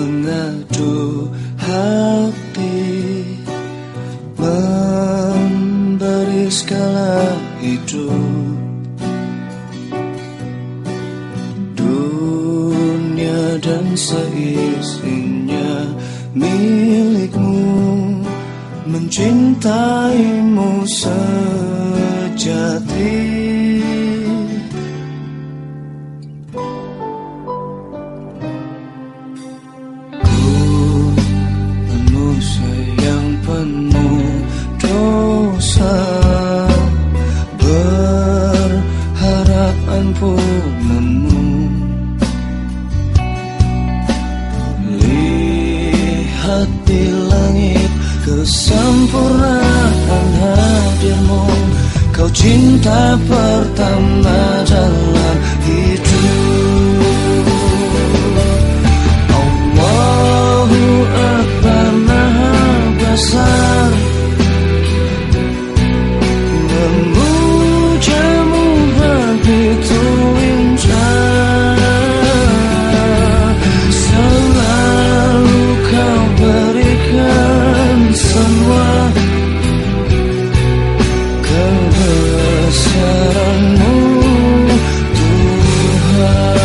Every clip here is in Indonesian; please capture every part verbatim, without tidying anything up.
mengadu hati, memberi segala hidup. Dunia dan seisinya milikmu, mencintaimu sejati. Berharap ampunanmu, lihat di langit kesempurnaan hadirmu. Kau cinta pertama dalam hidup. Allahu Akbar, Maha Besar, memujamu begitu indah. Selalu kau berikan semua kebesaranmu, Tuhan.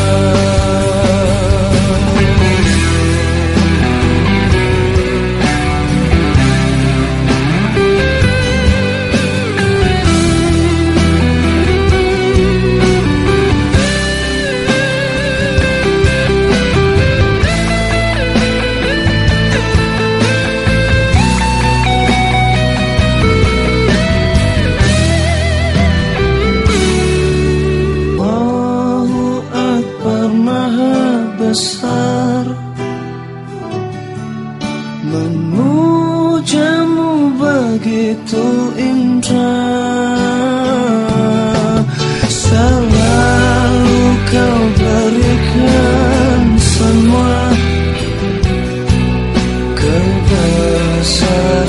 Besar, memujamu begitu indah. Selalu kau berikan semua kebesaran.